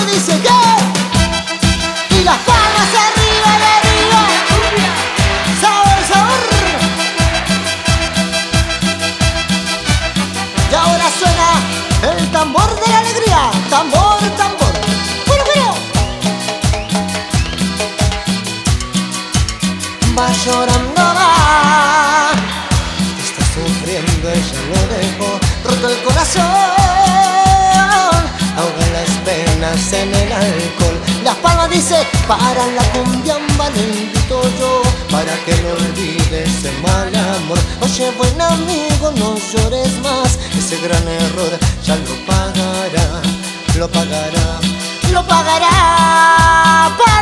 dice que y las palmas arriba y arriba. Sabor, sabor. Y ahora suena el tambor de la alegría. Tambor, tambor. Bueno, bueno. Va llorando, va. Está sufriendo, ella lo dejó roto el corazón. Ahoga las penas en el alcohol. Las palmas dice, para la cumbia le invito yo, para que no olvides ese mal amor. Oye, buen amigo, no llores más, ese gran error ya lo pagará, lo pagará, lo pagará.